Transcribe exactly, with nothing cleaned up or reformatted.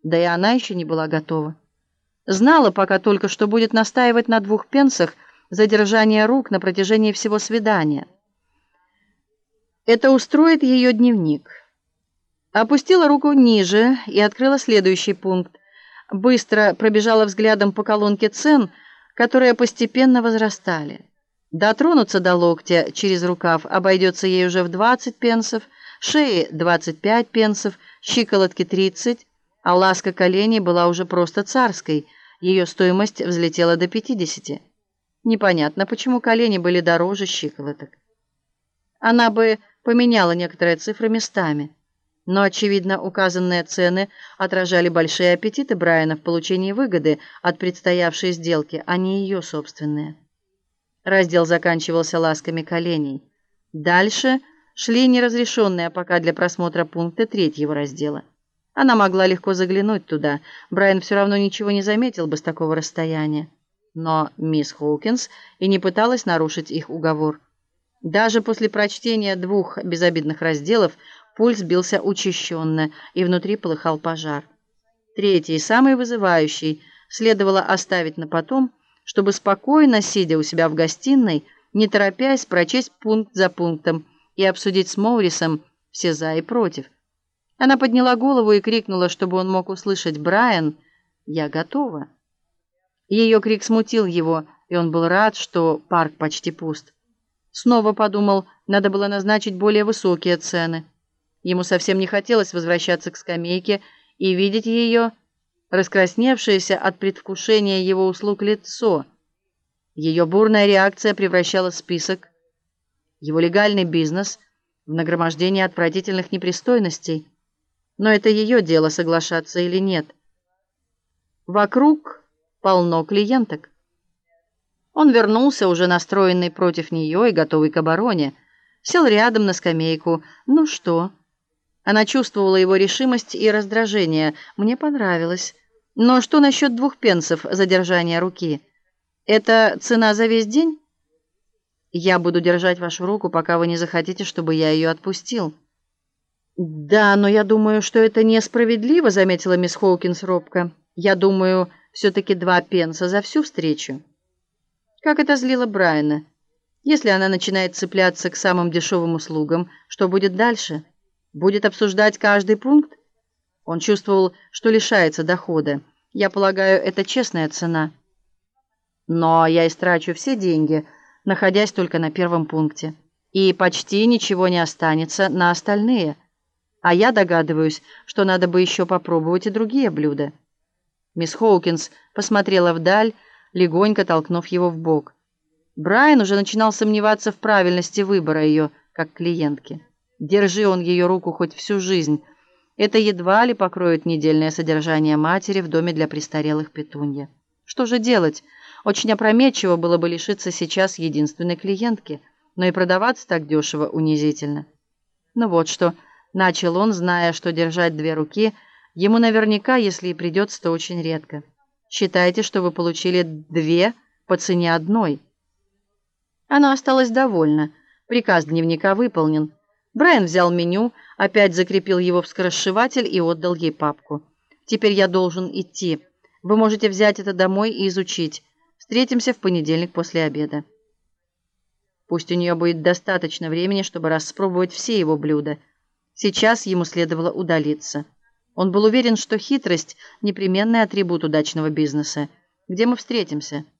Да и она еще не была готова. Знала пока только, что будет настаивать на двух пенсах за держание рук на протяжении всего свидания. Это устроит ее дневник. Опустила руку ниже и открыла следующий пункт. Быстро пробежала взглядом по колонке цен, которые постепенно возрастали. Дотронуться до локтя через рукав обойдется ей уже в двадцать пенсов, шеи двадцать пять пенсов, щиколотки тридцать, а ласка коленей была уже просто царской. Ее стоимость взлетела до пятидесяти. Непонятно, почему колени были дороже щиколоток. Она бы поменяла некоторые цифры местами, но, очевидно, указанные цены отражали большие аппетиты Брайана в получении выгоды от предстоявшей сделки, а не ее собственные. Раздел заканчивался ласками коленей. Дальше шли неразрешенные пока для просмотра пункты третьего раздела. Она могла легко заглянуть туда. Брайан все равно ничего не заметил бы с такого расстояния. Но мисс Хоукинс и не пыталась нарушить их уговор. Даже после прочтения двух безобидных разделов пульс бился учащенно, и внутри полыхал пожар. Третий, самый вызывающий, следовало оставить на потом, чтобы спокойно, сидя у себя в гостиной, не торопясь, прочесть пункт за пунктом и обсудить с Моурисом все за и против. Она подняла голову и крикнула, чтобы он мог услышать: «Брайан, я готова». Ее крик смутил его, и он был рад, что парк почти пуст. Снова подумал, надо было назначить более высокие цены. Ему совсем не хотелось возвращаться к скамейке и видеть ее, раскрасневшееся от предвкушения его услуг лицо. Ее бурная реакция превращала список, его легальный бизнес, в нагромождение отвратительных непристойностей. Но это ее дело, соглашаться или нет. Вокруг полно клиенток. Он вернулся, уже настроенный против нее и готовый к обороне. Сел рядом на скамейку. «Ну что?» Она чувствовала его решимость и раздражение. «Мне понравилось. Но что насчет двух пенсов за держание руки? Это цена за весь день? Я буду держать вашу руку, пока вы не захотите, чтобы я ее отпустил». «Да, но я думаю, что это несправедливо», — заметила мисс Хоукинс робко. «Я думаю, все-таки два пенса за всю встречу». Как это злило Брайана. Если она начинает цепляться к самым дешевым услугам, что будет дальше? Будет обсуждать каждый пункт? Он чувствовал, что лишается дохода. Я полагаю, это честная цена. Но я истрачу все деньги, находясь только на первом пункте. И почти ничего не останется на остальные. А я догадываюсь, что надо бы еще попробовать и другие блюда. Мисс Хоукинс посмотрела вдаль, легонько толкнув его в бок. Брайан уже начинал сомневаться в правильности выбора ее как клиентки. Держи он ее руку хоть всю жизнь, это едва ли покроет недельное содержание матери в доме для престарелых Петунья. Что же делать? Очень опрометчиво было бы лишиться сейчас единственной клиентки, но и продаваться так дешево унизительно. Ну вот что, начал он, зная, что держать две руки ему наверняка, если и придется, то очень редко. Считайте, что вы получили две по цене одной. Она осталась довольна. Приказ дневника выполнен. Брайан взял меню, опять закрепил его в скоросшиватель и отдал ей папку. «Теперь я должен идти. Вы можете взять это домой и изучить. Встретимся в понедельник после обеда». Пусть у нее будет достаточно времени, чтобы распробовать все его блюда. Сейчас ему следовало удалиться. Он был уверен, что хитрость – непременный атрибут удачного бизнеса. «Где мы встретимся?»